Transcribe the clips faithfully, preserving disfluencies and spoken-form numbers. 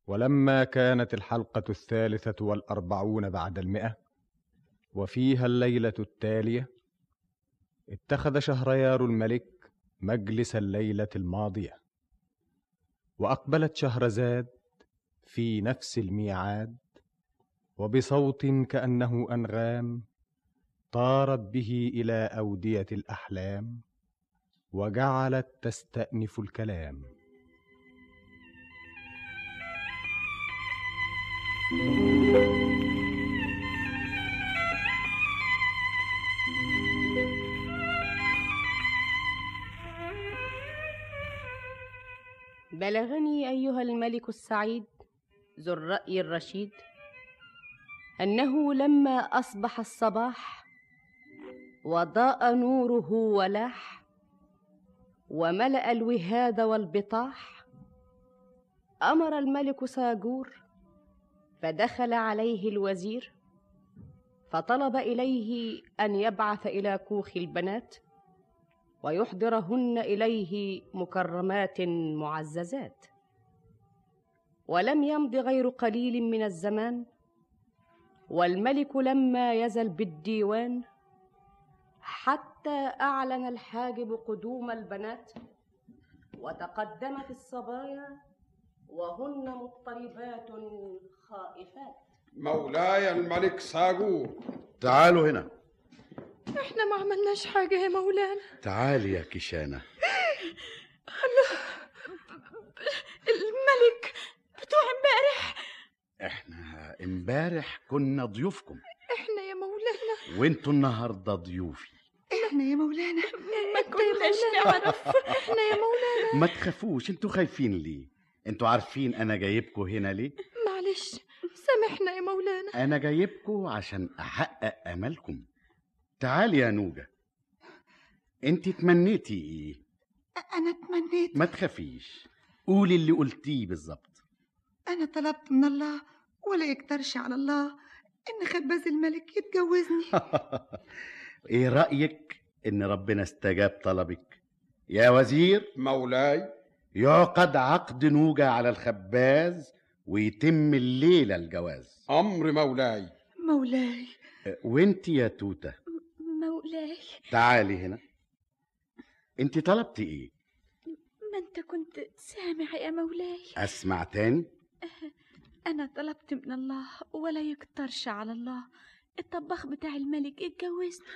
ولما كانت الحلقة الثالثة والأربعون بعد المئة وفيها الليلة التالية، اتخذ شهريار الملك مجلس الليلة الماضية، وأقبلت شهرزاد في نفس الميعاد، وبصوت كأنه أنغام طارت به إلى أودية الأحلام، وجعلت تستأنف الكلام. بلغني أيها الملك السعيد ذو الرأي الرشيد أنه لما أصبح الصباح وضاء نوره ولاح وملأ الوهاد والبطاح، أمر الملك ساجور فدخل عليه الوزير فطلب إليه أن يبعث إلى كوخ البنات ويحضرهن إليه مكرمات معززات. ولم يمض غير قليل من الزمان، والملك لما يزل بالديوان حتى أعلن الحاجب قدوم البنات، وتقدمت الصبايا وهن مضطربات خائفات. مولاي الملك ساجور، تعالوا هنا. احنا ما عملناش حاجة يا مولانا. تعالي يا كيشانة. الله، الملك بتوع امبارح. احنا امبارح كنا ضيوفكم. احنا يا مولانا. وانتوا النهارده ضيوفي. احنا يا مولانا ما كناش نعرف. احنا يا مولانا. ما تخافوش، انتوا خايفين ليه؟ انتوا عارفين انا جايبكم هنا ليه؟ معلش سامحنا يا مولانا. انا جايبكم عشان احقق املكم. تعالي يا نوجة، انت تمنيتي ايه؟ انا تمنيت. ما تخافيش، قولي اللي قلتيه بالظبط. انا طلبت من الله ولا يقدرش على الله ان خباز الملك يتجوزني. ايه رأيك ان ربنا استجاب طلبك يا وزير؟ مولاي، يعقد عقد نوجة على الخباز ويتم الليلة الجواز. امر مولاي. مولاي. وانت يا توتة؟ مولاي. تعالي هنا. انت طلبتي ايه؟ ما انت كنت سامع يا مولاي. اسمع تاني. انا طلبت من الله ولا يكترش على الله الطباخ بتاع الملك اتجوزني.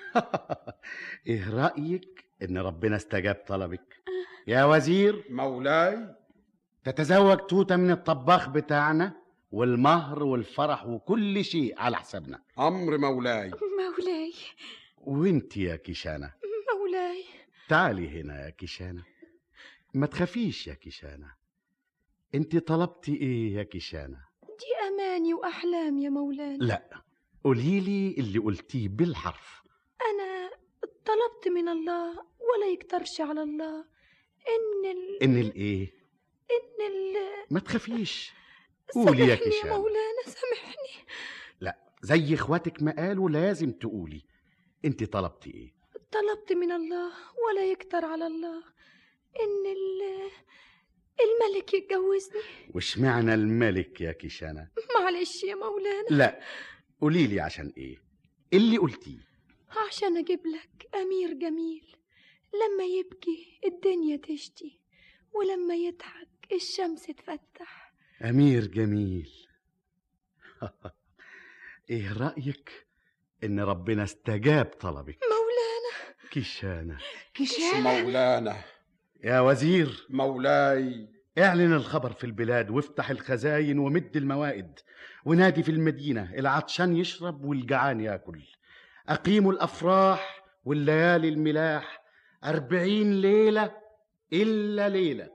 ايه رأيك ان ربنا استجاب طلبك يا وزير؟ مولاي، تتزوج توتة من الطباخ بتاعنا، والمهر والفرح وكل شيء على حسابنا. امر مولاي. مولاي. وانت يا كيشانة؟ مولاي. تعالي هنا يا كيشانة. ما تخافيش يا كيشانة. انت طلبتي ايه يا كيشانة؟ دي اماني واحلام يا مولانا. لا، قوليلي اللي قلتيه بالحرف. انا طلبت من الله ولا يكترش على الله ان ال... ان الايه؟ ان ال... ما تخافيش، قولي يا كيشانة. سامحني يا مولانا، سامحني. لا، زي اخواتك ما قالوا لازم تقولي. انت طلبتي ايه؟ طلبت من الله ولا يكتر على الله ان ال... الملك يتجوزني. وش معنى الملك يا كيشانة؟ معلش يا مولانا. لا، قوليلي عشان ايه اللي قلتيه. عشان اجيب لك امير جميل لما يبكي الدنيا تشتي، ولما يضحك الشمس تفتح. امير جميل. ايه رأيك ان ربنا استجاب طلبك مولانا؟ كيشانة. كيشانة. مولانا. يا وزير. مولاي. اعلن الخبر في البلاد وافتح الخزاين ومد الموائد، ونادي في المدينة العطشان يشرب والجعان ياكل. أقيموا الأفراح والليالي الملاح، أربعين ليلة إلا ليلة.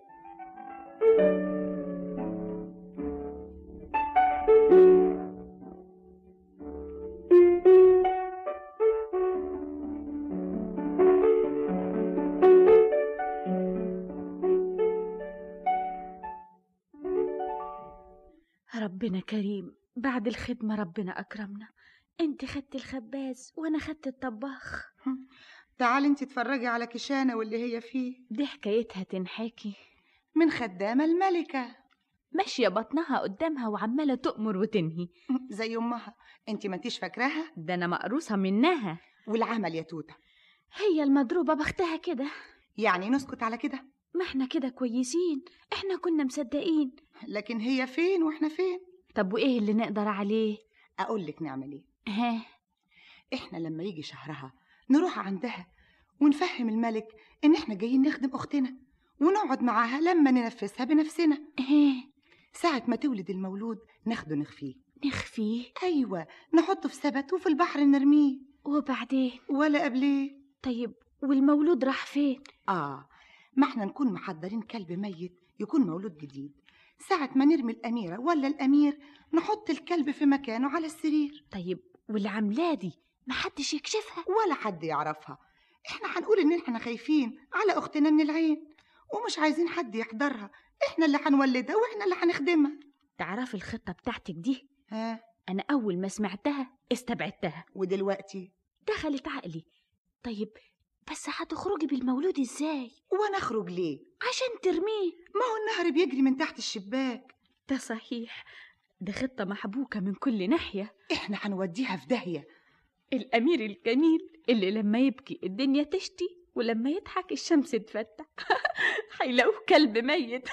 ربنا كريم، بعد الخدمة ربنا أكرمنا. انت خدت الخباز وانا خدت الطباخ. تعالي انت تتفرجي على كيشانة واللي هي فيه. دي حكايتها تنحكي. من خدامة الملكة. ماشية بطنها قدامها وعمالة تؤمر وتنهي. زي امها، انت ما انتيش فاكراها؟ ده انا مقروصة منها. والعمل يا توته؟ هي المضروبة بختها كده. يعني نسكت على كده؟ ما احنا كده كويسين، احنا كنا مصدقين. لكن هي فين واحنا فين؟ طب وايه اللي نقدر عليه؟ اقول لك نعمل ايه. ها؟ احنا لما يجي شهرها نروح عندها ونفهم الملك ان احنا جايين نخدم اختنا، ونقعد معاها لما ننفذها بنفسنا. ها؟ ساعة ما تولد المولود ناخده نخفيه. نخفيه؟ ايوه، نحطه في سبت وفي البحر نرميه. وبعدين؟ ولا قبليه. طيب والمولود راح فين؟ اه، ما احنا نكون محضرين كلب ميت يكون مولود جديد. ساعة ما نرمي الأميرة ولا الأمير نحط الكلب في مكانه على السرير. طيب والعملة دي محدش يكشفها ولا حد يعرفها. احنا هنقول ان احنا خايفين على اختنا من العين ومش عايزين حد يحضرها. احنا اللي هنولدها واحنا اللي هنخدمها. تعرفي الخطة بتاعتك دي؟ ها؟ أنا أول ما سمعتها استبعدتها، ودلوقتي دخلت عقلي. طيب بس هتخرجي بالمولود ازاي؟ وانا اخرج ليه؟ عشان ترميه. ما هو النهر بيجري من تحت الشباك. ده صحيح، ده خطة محبوكة من كل ناحية. احنا هنوديها في داهية. الأمير الجميل اللي لما يبكي الدنيا تشتي ولما يضحك الشمس تفتح. هيلاقوه كلب ميت.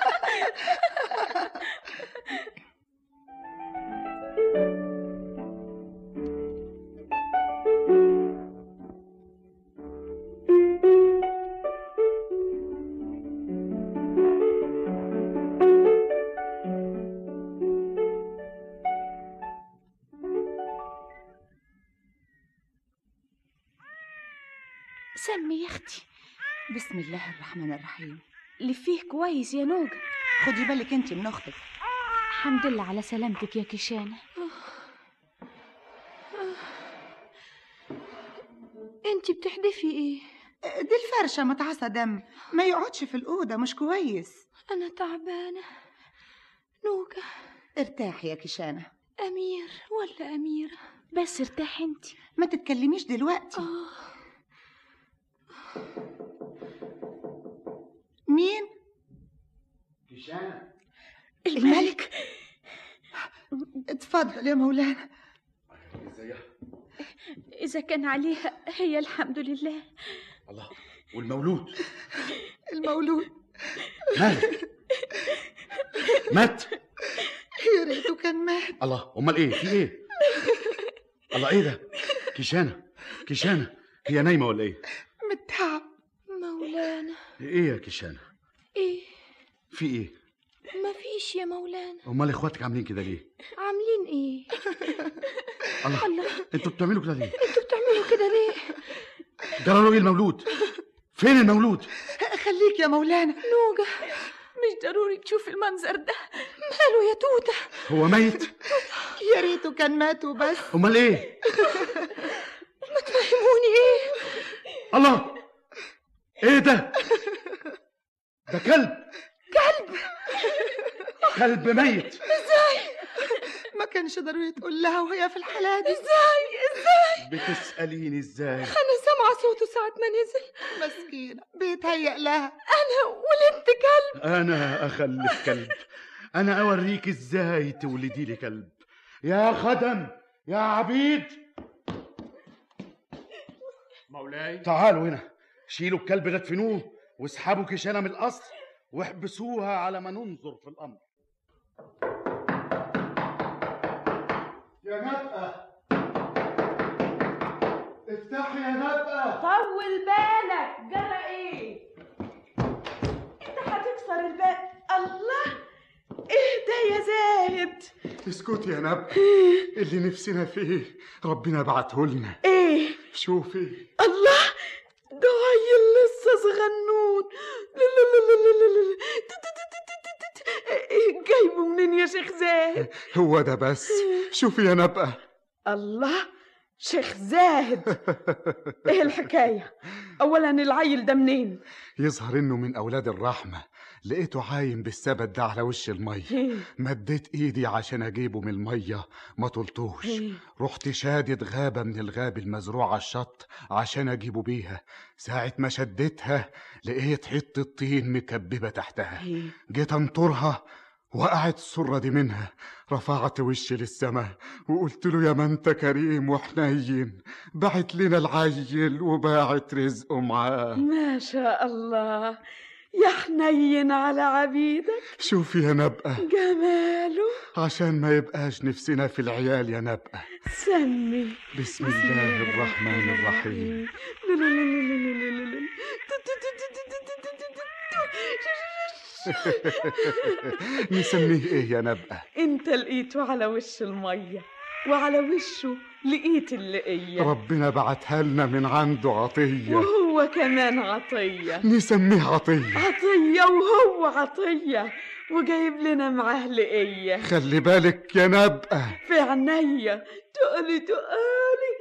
سمي يا اختي. بسم الله الرحمن الرحيم. لفيه كويس يا نوجة. خدي بالك انت من اختك. الحمد لله على سلامتك يا كشانة. انتي بتحدفي ايه؟ دي الفرشة متعصى دم، ما يقعدش في الأوضة، مش كويس. انا تعبانة. نوجة ارتاحي يا كشانة. امير ولا اميرة؟ بس ارتاحي انتي، ما تتكلميش دلوقتي. آه. مين؟ كشانة. الملك. اتفضل يا مولانا. ازيها؟ إذا كان عليها هي الحمد لله. الله، والمولود؟ المولود مات؟ مات؟ يا ريته كان مات. الله، امال ايه؟ في ايه؟ الله، ايه ده؟ كشانة كشانة، هي نايمة ولا ايه؟ متعب. مولانا. ايه يا كشانة؟ ايه؟ في ايه؟ ما فيش يا مولانا. امال اخواتك عاملين كده ليه؟ عاملين ايه؟ الله, الله. انتوا بتعملوا كده ليه؟ انتوا بتعملوا كده ليه؟ جرى له ايه المولود؟ فين المولود؟ خليك يا مولانا. نوجة، مش ضروري تشوف المنظر ده. ماله يا توتة؟ هو ميت؟ يا ريته كان مات وبس. امال ايه؟ ما تفهموني ايه؟ الله، ايه ده؟ ده كلب. كلب؟ كلب ميت. ازاي؟ ما كانش ضروري تقول لها وهي في الحالة دي. ازاي؟ ازاي؟ بتسأليني ازاي؟ انا سامعة صوته ساعة ما نزل. مسكينة بيتهيأ لها. انا ولدت كلب. انا اخلف كلب؟ انا اوريك ازاي تولدي لي كلب. يا خدم، يا عبيد، مولاي. تعالوا هنا. شيلوا الكلب ده ادفنوه واسحبوا كشانة من القصر واحبسوها على ما ننظر في الامر. يا نبقى، افتحي يا نبقى. طول بالك، جرى ايه؟ انت هتكسر الباب. الله، ايه ده يا زاهد؟ اسكتي يا نبقى، اللي نفسنا فيه ربنا بعته لنا. ايه؟ شوفي. الله، ده عيل لسه صغنون. لا لا لا لا لا لا لا. ايه جايبه منين يا شيخ زاهد؟ هو ده بس. شوفي يا نبقى. الله، شيخ زاهد، ايه الحكاية؟ اولا العيل ده منين؟ يظهر انه من اولاد الرحمة. لقيته عايم بالسبت ده على وش المية. مديت ايدي عشان اجيبه من المية، ما طلتوش. رحت شادد غابة من الغاب المزروع على الشط عشان اجيبه بيها. ساعة ما شدتها لقيت حتة طين مكببة تحتها. جيت انطرها وقعت السرة دي منها، رفعت وشي للسما وقلت له يا ما انت كريم وحنين، بعت لنا العيل وباعت رزقه معاه. ما شاء الله، يا حنين على عبيدك. شوف يا نبقى جماله، عشان ما يبقاش نفسنا في العيال يا نبقى. سمي. بسم الله الرحمن الرحيم. نسميه ايه يا نبقى؟ انت لقيته على وش المية وعلى وشه لقيت اللقية. ربنا بعتها لنا من عنده عطية، وهو كمان عطية. نسميه عطية. عطية وهو عطية، وجايب لنا معاه لقية. خلي بالك يا نبقى في عينيا، تقلي تقلي.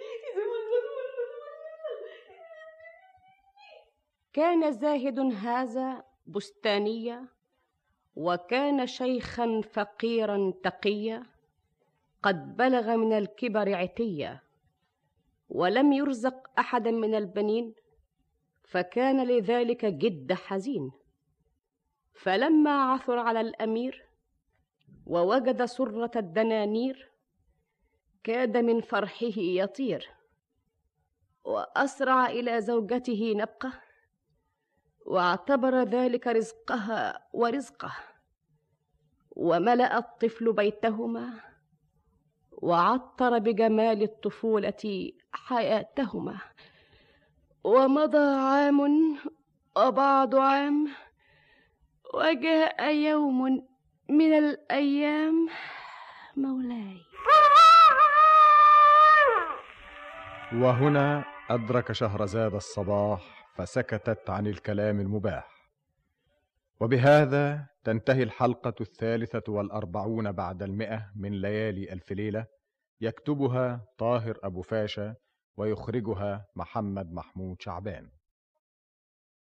كان زاهد هذا بستانيا، وكان شيخا فقيرا تقيا، قد بلغ من الكبر عتيا، ولم يرزق أحدا من البنين، فكان لذلك جد حزين. فلما عثر على الأمير ووجد سرة الدنانير، كاد من فرحه يطير، وأسرع إلى زوجته نبقة، واعتبر ذلك رزقها ورزقه، وملأ الطفل بيتهما، وعطر بجمال الطفولة حياتهما. ومضى عام وبعد عام، وجاء يوم من الأيام. مولاي. وهنا أدرك شهرزاد الصباح، فسكتت عن الكلام المباح. وبهذا تنتهي الحلقة الثالثة والأربعون بعد المئة من ليالي ألف ليلة، يكتبها طاهر أبو فاشا ويخرجها محمد محمود شعبان.